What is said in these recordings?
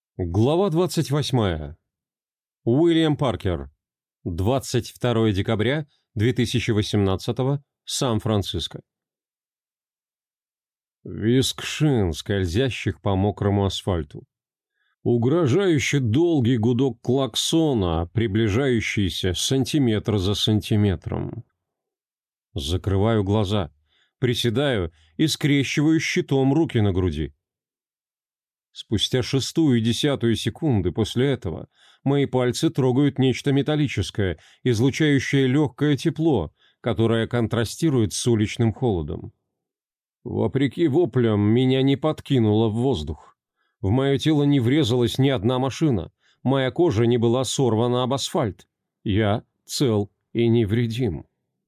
Глава 28. Уильям Паркер. 22 декабря 2018. Сан-Франциско. Визг шин, скользящих по мокрому асфальту. Угрожающе долгий гудок клаксона, приближающийся сантиметр за сантиметром. Закрываю глаза, приседаю и скрещиваю щитом руки на груди. Спустя 1/6 секунды после этого мои пальцы трогают нечто металлическое, излучающее легкое тепло, которое контрастирует с уличным холодом. Вопреки воплям, меня не подкинуло в воздух. В мое тело не врезалась ни одна машина, моя кожа не была сорвана об асфальт. Я цел и невредим.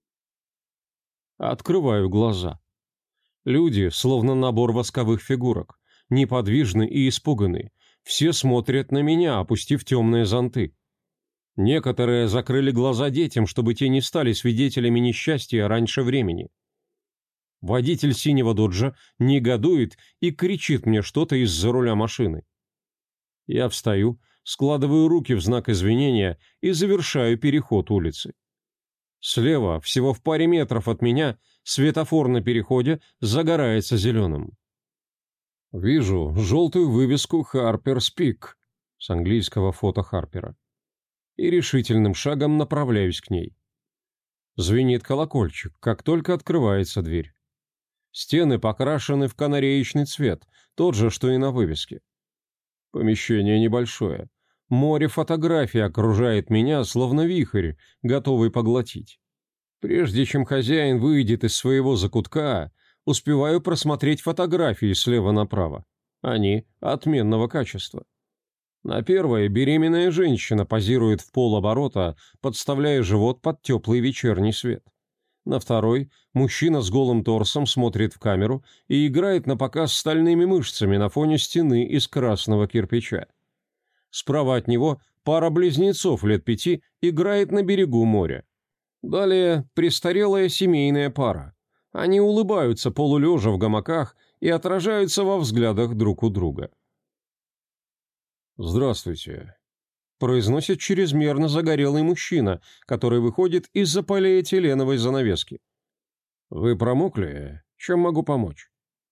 Открываю глаза. Люди, словно набор восковых фигурок, неподвижны и испуганы. Все смотрят на меня, опустив темные зонты. Некоторые закрыли глаза детям, чтобы те не стали свидетелями несчастья раньше времени. Водитель синего доджа негодует и кричит мне что-то из-за руля машины. Я встаю, складываю руки в знак извинения и завершаю переход улицы. Слева, всего в паре метров от меня, светофор на переходе загорается зеленым. Вижу желтую вывеску «Harper's Peak» с английского фото Харпера и решительным шагом направляюсь к ней. Звенит колокольчик, как только открывается дверь. Стены покрашены в канареечный цвет, тот же, что и на вывеске. Помещение небольшое. Море фотографий окружает меня, словно вихрь, готовый поглотить. Прежде чем хозяин выйдет из своего закутка, успеваю просмотреть фотографии слева направо. Они отменного качества. На первой беременная женщина позирует в полоборота, подставляя живот под теплый вечерний свет. На второй мужчина с голым торсом смотрит в камеру и играет напоказ стальными мышцами на фоне стены из красного кирпича. Справа от него пара близнецов лет 5 играет на берегу моря. Далее престарелая семейная пара. Они улыбаются полулежа в гамаках и отражаются во взглядах друг у друга. «Здравствуйте», — произносит чрезмерно загорелый мужчина, который выходит из-за полиэтиленовой занавески. «Вы промокли? Чем могу помочь?»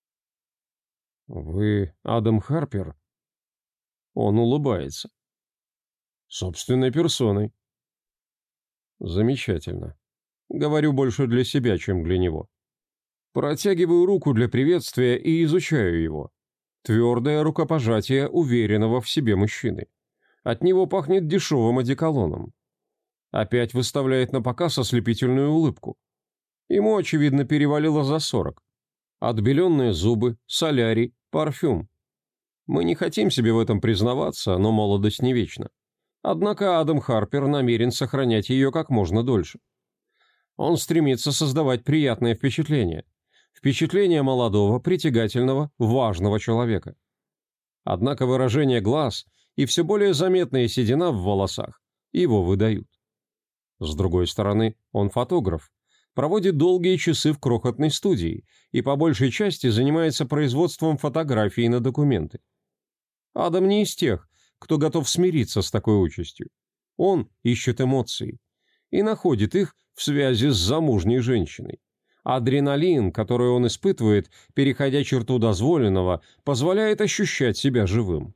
«Вы Адам Харпер?» Он улыбается. «Собственной персоной». «Замечательно. Говорю больше для себя, чем для него. Протягиваю руку для приветствия и изучаю его. Твердое рукопожатие уверенного в себе мужчины. От него пахнет дешевым одеколоном. Опять выставляет на показ ослепительную улыбку. Ему, очевидно, перевалило за 40. Отбеленные зубы, солярий, парфюм. Мы не хотим себе в этом признаваться, но молодость не вечна. Однако Адам Харпер намерен сохранять ее как можно дольше. Он стремится создавать приятное впечатление. Впечатление молодого, притягательного, важного человека. Однако выражение глаз и все более заметная седина в волосах его выдают. С другой стороны, он фотограф, проводит долгие часы в крохотной студии и по большей части занимается производством фотографий на документы. Адам не из тех, кто готов смириться с такой участью. Он ищет эмоции и находит их в связи с замужней женщиной. Адреналин, который он испытывает, переходя черту дозволенного, позволяет ощущать себя живым.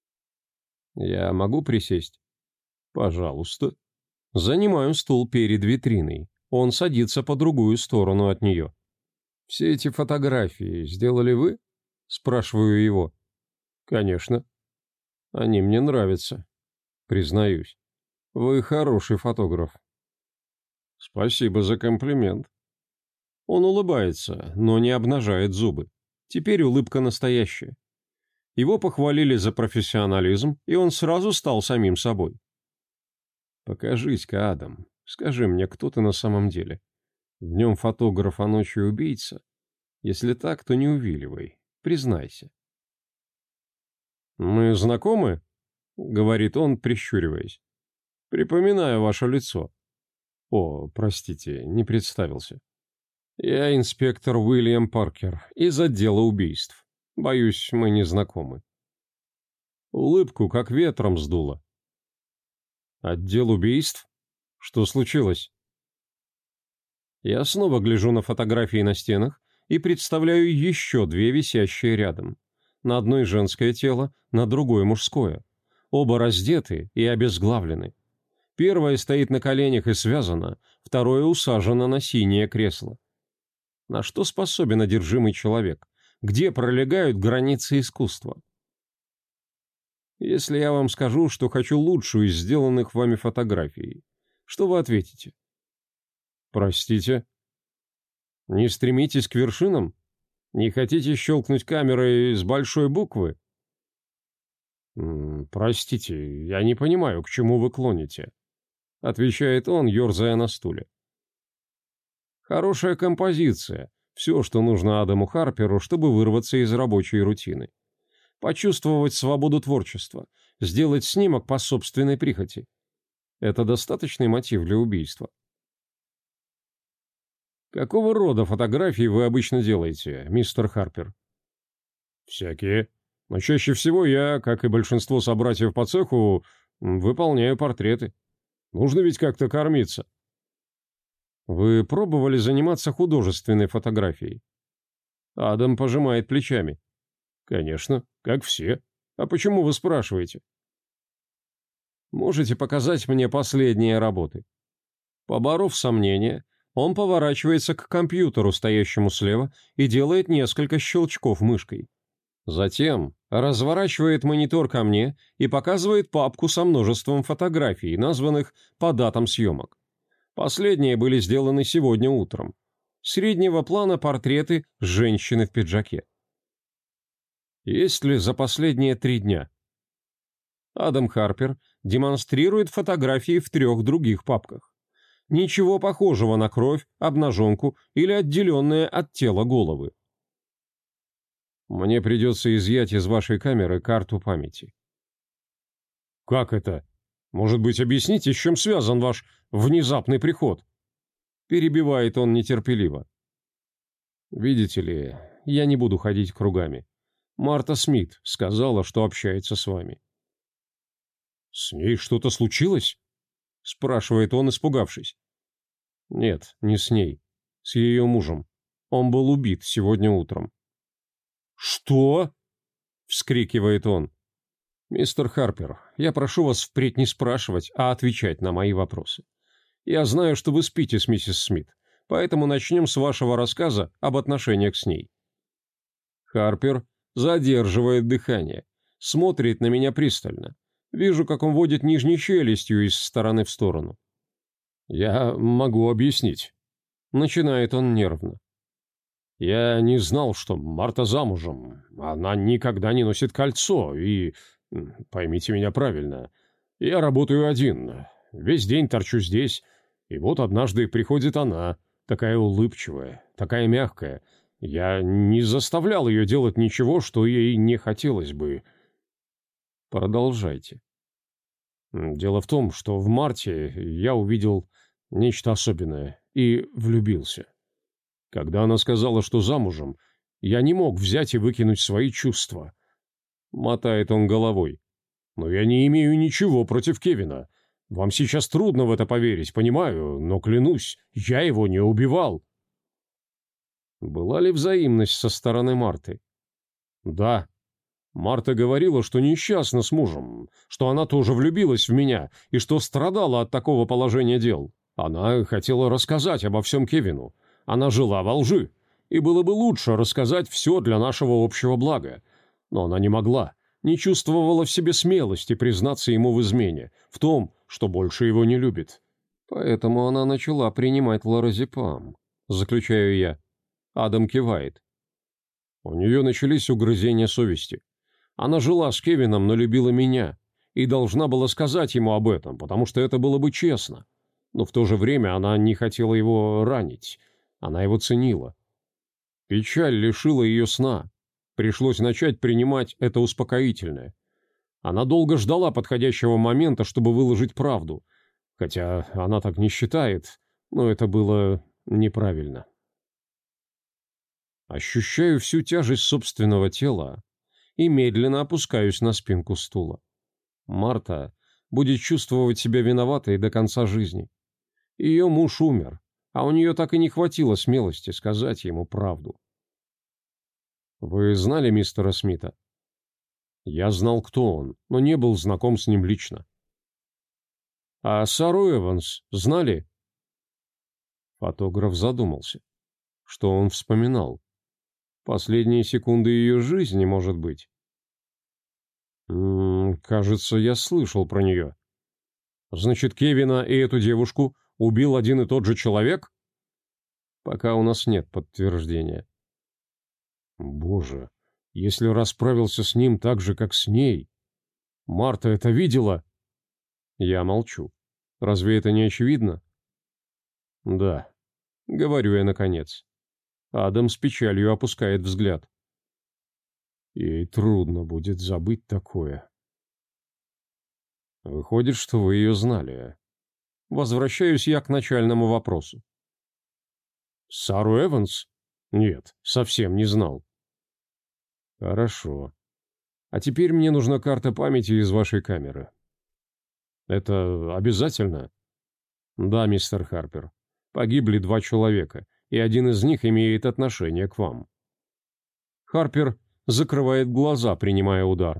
«Я могу присесть?» «Пожалуйста». Занимаю стул перед витриной. Он садится по другую сторону от нее. «Все эти фотографии сделали вы?» Спрашиваю его. «Конечно». «Они мне нравятся. Признаюсь. Вы хороший фотограф». «Спасибо за комплимент». Он улыбается, но не обнажает зубы. Теперь улыбка настоящая. Его похвалили за профессионализм, и он сразу стал самим собой. «Покажись-ка, Адам. Скажи мне, кто ты на самом деле? Днем фотограф, а ночью убийца? Если так, то не увиливай. Признайся». «Мы знакомы?» — говорит он, прищуриваясь. «Припоминаю ваше лицо». «О, простите, не представился». «Я инспектор Уильям Паркер из отдела убийств. Боюсь, мы не знакомы». Улыбку как ветром сдуло. «Отдел убийств? Что случилось?» Я снова гляжу на фотографии на стенах и представляю еще две висящие рядом. На одной женское тело, на другой мужское. Оба раздеты и обезглавлены. Первое стоит на коленях и связано, второе усажено на синее кресло. На что способен одержимый человек? Где пролегают границы искусства? Если я вам скажу, что хочу лучшую из сделанных вами фотографий, что вы ответите? Простите? Не стремитесь к вершинам? Не хотите щелкнуть камерой с большой буквы? Простите, я не понимаю, к чему вы клоните, отвечает он, ерзая на стуле. Хорошая композиция. Все, что нужно Адаму Харперу, чтобы вырваться из рабочей рутины. Почувствовать свободу творчества, сделать снимок по собственной прихоти. Это достаточный мотив для убийства. Какого рода фотографии вы обычно делаете, мистер Харпер? Всякие. Но чаще всего я, как и большинство собратьев по цеху, выполняю портреты. Нужно ведь как-то кормиться. Вы пробовали заниматься художественной фотографией? Адам пожимает плечами. Конечно, как все. А почему вы спрашиваете? Можете показать мне последние работы? Поборов сомнения, он поворачивается к компьютеру, стоящему слева, и делает несколько щелчков мышкой. Затем разворачивает монитор ко мне и показывает папку со множеством фотографий, названных по датам съемок. Последние были сделаны сегодня утром. Среднего плана портреты женщины в пиджаке. Есть ли за последние 3 дня? Адам Харпер демонстрирует фотографии в 3 других папках. Ничего похожего на кровь, обнаженку или отделенные от тела головы. Мне придется изъять из вашей камеры карту памяти. Как это? Может быть, объясните, с чем связан ваш внезапный приход? Перебивает он нетерпеливо. Видите ли, я не буду ходить кругами. Марта Смит сказала, что общается с вами. С ней что-то случилось? Спрашивает он, испугавшись. Нет, не с ней. С ее мужем. Он был убит сегодня утром. «Что?» — вскрикивает он. «Мистер Харпер, я прошу вас впредь не спрашивать, а отвечать на мои вопросы. Я знаю, что вы спите с миссис Смит, поэтому начнем с вашего рассказа об отношениях с ней». Харпер задерживает дыхание, смотрит на меня пристально. Вижу, как он водит нижней челюстью из стороны в сторону. «Я могу объяснить», — начинает он нервно. «Я не знал, что Марта замужем. Она никогда не носит кольцо, и... Поймите меня правильно. Я работаю один. Весь день торчу здесь, и вот однажды приходит она, такая улыбчивая, такая мягкая. Я не заставлял ее делать ничего, что ей не хотелось бы». Продолжайте. Дело в том, что в марте я увидел нечто особенное и влюбился. Когда она сказала, что замужем, я не мог взять и выкинуть свои чувства. Мотает он головой. Но я не имею ничего против Кевина. Вам сейчас трудно в это поверить, понимаю, но клянусь, я его не убивал. Была ли взаимность со стороны Марты? Да. Марта говорила, что несчастна с мужем, что она тоже влюбилась в меня и что страдала от такого положения дел. Она хотела рассказать обо всем Кевину. Она жила во лжи, и было бы лучше рассказать все для нашего общего блага. Но она не могла, не чувствовала в себе смелости признаться ему в измене, в том, что больше его не любит. Поэтому она начала принимать лоразепам, заключаю я. Адам кивает. У нее начались угрызения совести. Она жила с Кевином, но любила меня, и должна была сказать ему об этом, потому что это было бы честно. Но в то же время она не хотела его ранить. Она его ценила. Печаль лишила ее сна. Пришлось начать принимать это успокоительное. Она долго ждала подходящего момента, чтобы выложить правду. Хотя она так не считает, но это было неправильно. Ощущаю всю тяжесть собственного тела и медленно опускаюсь на спинку стула. Марта будет чувствовать себя виноватой до конца жизни. Ее муж умер, а у нее так и не хватило смелости сказать ему правду. «Вы знали мистера Смита?» «Я знал, кто он, но не был знаком с ним лично». «А Сару Эванс знали?» Фотограф задумался. Что он вспоминал? Последние секунды ее жизни, может быть? Кажется, я слышал про нее. Значит, Кевина и эту девушку убил один и тот же человек? Пока у нас нет подтверждения. Боже, если расправился с ним так же, как с ней. Марта это видела? Я молчу. Разве это не очевидно? Да, говорю я наконец. Адам с печалью опускает взгляд. Ей трудно будет забыть такое. Выходит, что вы ее знали. Возвращаюсь я к начальному вопросу. Сару Эванс? Нет, совсем не знал. Хорошо. А теперь мне нужна карта памяти из вашей камеры. Это обязательно? Да, мистер Харпер. Погибли 2 человека, и один из них имеет отношение к вам. Харпер закрывает глаза, принимая удар.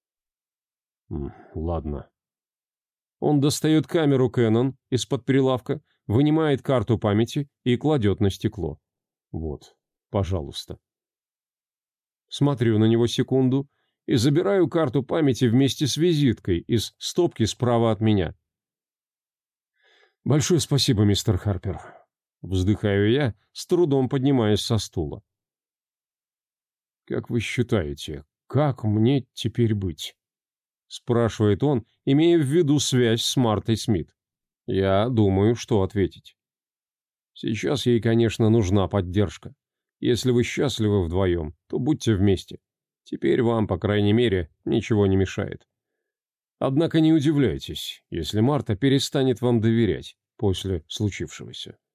Ладно. Он достает камеру Canon из-под прилавка, вынимает карту памяти и кладет на стекло. Вот, пожалуйста. Смотрю на него секунду и забираю карту памяти вместе с визиткой из стопки справа от меня. Большое спасибо, мистер Харпер. Вздыхаю я, с трудом поднимаясь со стула. Как вы считаете, как мне теперь быть? Спрашивает он, имея в виду связь с Мартой Смит. Я думаю, что ответить. Сейчас ей, конечно, нужна поддержка. Если вы счастливы вдвоем, то будьте вместе. Теперь вам, по крайней мере, ничего не мешает. Однако не удивляйтесь, если Марта перестанет вам доверять после случившегося.